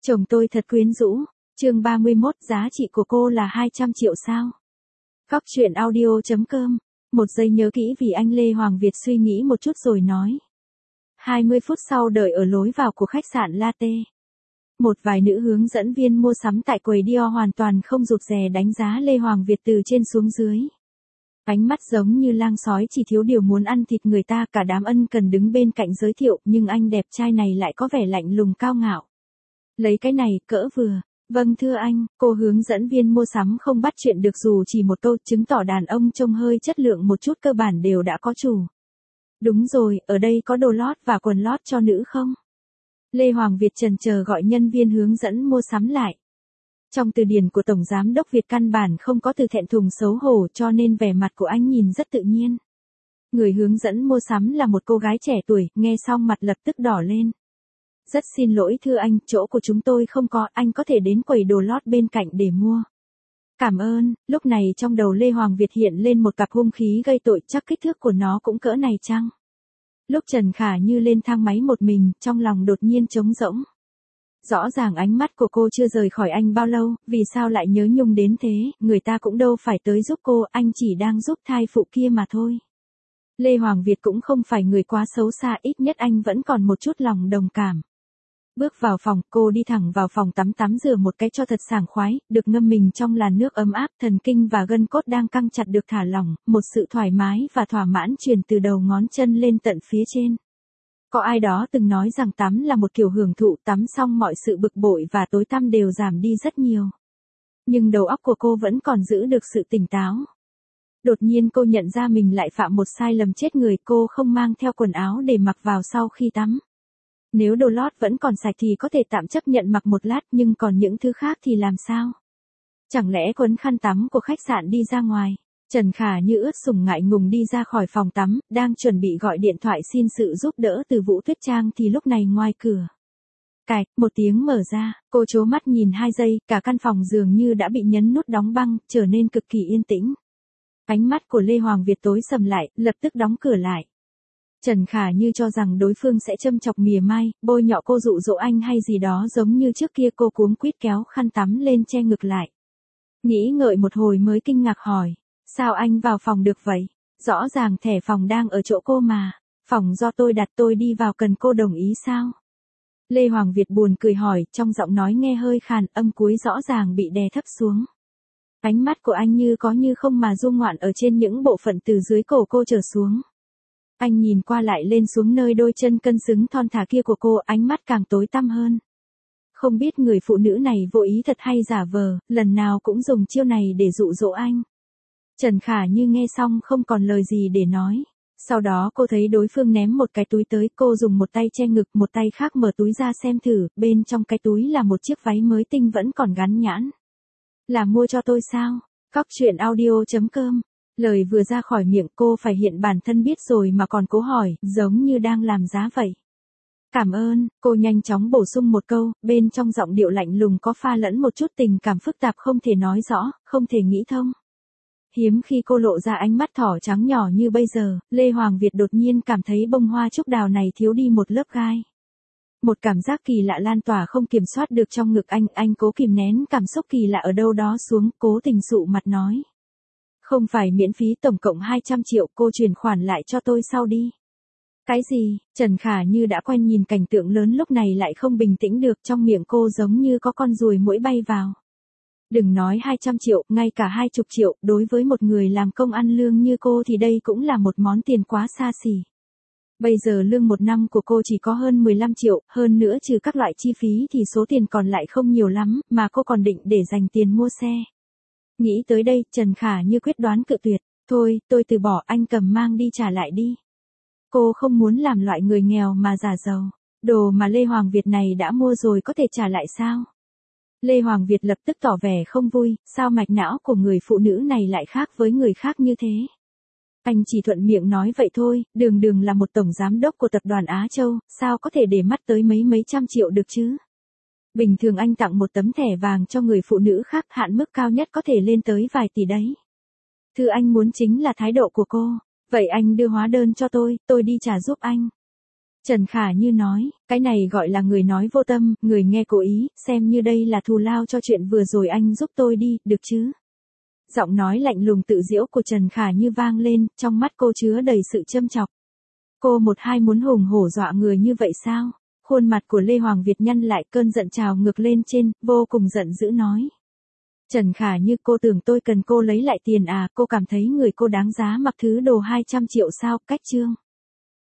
Chồng tôi thật quyến rũ. Chương 31, giá trị của cô là 200 triệu sao? Góc truyện audio.com. Một giây nhớ kỹ vì anh Lê Hoàng Việt suy nghĩ một chút rồi nói. 20 phút sau đợi ở lối vào của khách sạn Latte. Một vài nữ hướng dẫn viên mua sắm tại quầy Dior hoàn toàn không rụt rè đánh giá Lê Hoàng Việt từ trên xuống dưới. Ánh mắt giống như lang sói chỉ thiếu điều muốn ăn thịt người ta, cả đám ân cần đứng bên cạnh giới thiệu, nhưng anh đẹp trai này lại có vẻ lạnh lùng cao ngạo. Lấy cái này, cỡ vừa. Vâng thưa anh, cô hướng dẫn viên mua sắm không bắt chuyện được dù chỉ một câu, chứng tỏ đàn ông trông hơi chất lượng một chút cơ bản đều đã có chủ. Đúng rồi, ở đây có đồ lót và quần lót cho nữ không? Lê Hoàng Việt chần chờ gọi nhân viên hướng dẫn mua sắm lại. Trong từ điển của Tổng Giám đốc Việt căn bản không có từ thẹn thùng xấu hổ, cho nên vẻ mặt của anh nhìn rất tự nhiên. Người hướng dẫn mua sắm là một cô gái trẻ tuổi, nghe xong mặt lập tức đỏ lên. Rất xin lỗi thưa anh, chỗ của chúng tôi không có, anh có thể đến quầy đồ lót bên cạnh để mua. Cảm ơn. Lúc này trong đầu Lê Hoàng Việt hiện lên một cặp hung khí gây tội, chắc kích thước của nó cũng cỡ này chăng? Lúc Trần Khả Như lên thang máy một mình, trong lòng đột nhiên trống rỗng. Rõ ràng ánh mắt của cô chưa rời khỏi anh bao lâu, vì sao lại nhớ nhung đến thế, người ta cũng đâu phải tới giúp cô, anh chỉ đang giúp thai phụ kia mà thôi. Lê Hoàng Việt cũng không phải người quá xấu xa, ít nhất anh vẫn còn một chút lòng đồng cảm. Bước vào phòng, cô đi thẳng vào phòng tắm rửa một cái cho thật sảng khoái, được ngâm mình trong làn nước ấm áp, thần kinh và gân cốt đang căng chặt được thả lỏng, một sự thoải mái và thỏa mãn truyền từ đầu ngón chân lên tận phía trên. Có ai đó từng nói rằng tắm là một kiểu hưởng thụ, tắm xong mọi sự bực bội và tối tăm đều giảm đi rất nhiều. Nhưng đầu óc của cô vẫn còn giữ được sự tỉnh táo. Đột nhiên cô nhận ra mình lại phạm một sai lầm chết người, cô không mang theo quần áo để mặc vào sau khi tắm. Nếu đồ lót vẫn còn sạch thì có thể tạm chấp nhận mặc một lát, nhưng còn những thứ khác thì làm sao? Chẳng lẽ quấn khăn tắm của khách sạn đi ra ngoài? Trần Khả Như ướt sũng ngại ngùng đi ra khỏi phòng tắm, đang chuẩn bị gọi điện thoại xin sự giúp đỡ từ Vũ Tuyết Trang thì lúc này ngoài cửa. Cạch, một tiếng mở ra, cô trố mắt nhìn 2 giây, cả căn phòng dường như đã bị nhấn nút đóng băng, trở nên cực kỳ yên tĩnh. Ánh mắt của Lê Hoàng Việt tối sầm lại, lập tức đóng cửa lại. Trần Khả Như cho rằng đối phương sẽ châm chọc mỉa mai, bôi nhọ cô dụ dỗ anh hay gì đó giống như trước kia, cô cuống quýt kéo khăn tắm lên che ngực lại. Nghĩ ngợi một hồi mới kinh ngạc hỏi, sao anh vào phòng được vậy? Rõ ràng thẻ phòng đang ở chỗ cô mà, phòng do tôi đặt, tôi đi vào cần cô đồng ý sao? Lê Hoàng Việt buồn cười hỏi, trong giọng nói nghe hơi khàn, âm cuối rõ ràng bị đè thấp xuống. Ánh mắt của anh như có như không mà du ngoạn ở trên những bộ phận từ dưới cổ cô trở xuống. Anh nhìn qua lại lên xuống nơi đôi chân cân xứng thon thả kia của cô, ánh mắt càng tối tăm hơn. Không biết người phụ nữ này vô ý thật hay giả vờ, lần nào cũng dùng chiêu này để dụ dỗ anh. Trần Khả Như nghe xong không còn lời gì để nói. Sau đó cô thấy đối phương ném một cái túi tới, cô dùng một tay che ngực, một tay khác mở túi ra xem thử, bên trong cái túi là một chiếc váy mới tinh vẫn còn gắn nhãn. Là mua cho tôi sao? Góc truyện audio.com. Lời vừa ra khỏi miệng cô phải hiện bản thân biết rồi mà còn cố hỏi, giống như đang làm giá vậy. Cảm ơn, cô nhanh chóng bổ sung một câu, bên trong giọng điệu lạnh lùng có pha lẫn một chút tình cảm phức tạp không thể nói rõ, không thể nghĩ thông. Hiếm khi cô lộ ra ánh mắt thỏ trắng nhỏ như bây giờ, Lê Hoàng Việt đột nhiên cảm thấy bông hoa trúc đào này thiếu đi một lớp gai. Một cảm giác kỳ lạ lan tỏa không kiểm soát được trong ngực anh cố kìm nén cảm xúc kỳ lạ ở đâu đó xuống, cố tình sụ mặt nói. Không phải miễn phí, tổng cộng 200 triệu, cô chuyển khoản lại cho tôi sau đi. Cái gì? Trần Khả Như đã quen nhìn cảnh tượng lớn lúc này lại không bình tĩnh được, trong miệng cô giống như có con ruồi muỗi bay vào. Đừng nói 200 triệu, ngay cả 20 triệu, đối với một người làm công ăn lương như cô thì đây cũng là một món tiền quá xa xỉ. Bây giờ lương một năm của cô chỉ có hơn 15 triệu, hơn nữa trừ các loại chi phí thì số tiền còn lại không nhiều lắm, mà cô còn định để dành tiền mua xe. Nghĩ tới đây, Trần Khả Như quyết đoán cự tuyệt, thôi, tôi từ bỏ, anh cầm mang đi trả lại đi. Cô không muốn làm loại người nghèo mà giả giàu, đồ mà Lê Hoàng Việt này đã mua rồi có thể trả lại sao? Lê Hoàng Việt lập tức tỏ vẻ không vui, sao mạch não của người phụ nữ này lại khác với người khác như thế? Anh chỉ thuận miệng nói vậy thôi, đường là một tổng giám đốc của tập đoàn Á Châu, sao có thể để mắt tới mấy trăm triệu được chứ? Bình thường anh tặng một tấm thẻ vàng cho người phụ nữ khác, hạn mức cao nhất có thể lên tới vài tỷ đấy. Thứ anh muốn chính là thái độ của cô. Vậy anh đưa hóa đơn cho tôi đi trả giúp anh. Trần Khả Như nói, cái này gọi là người nói vô tâm, người nghe cố ý, xem như đây là thù lao cho chuyện vừa rồi anh giúp tôi đi, được chứ? Giọng nói lạnh lùng tự giễu của Trần Khả Như vang lên, trong mắt cô chứa đầy sự châm chọc. Cô một hai muốn hùng hổ dọa người như vậy sao? Khuôn mặt của Lê Hoàng Việt nhăn lại, cơn giận trào ngược lên trên, vô cùng giận dữ nói. Trần Khả Như, cô tưởng tôi cần cô lấy lại tiền à, cô cảm thấy người cô đáng giá mặc thứ đồ 200 triệu sao, cách chương.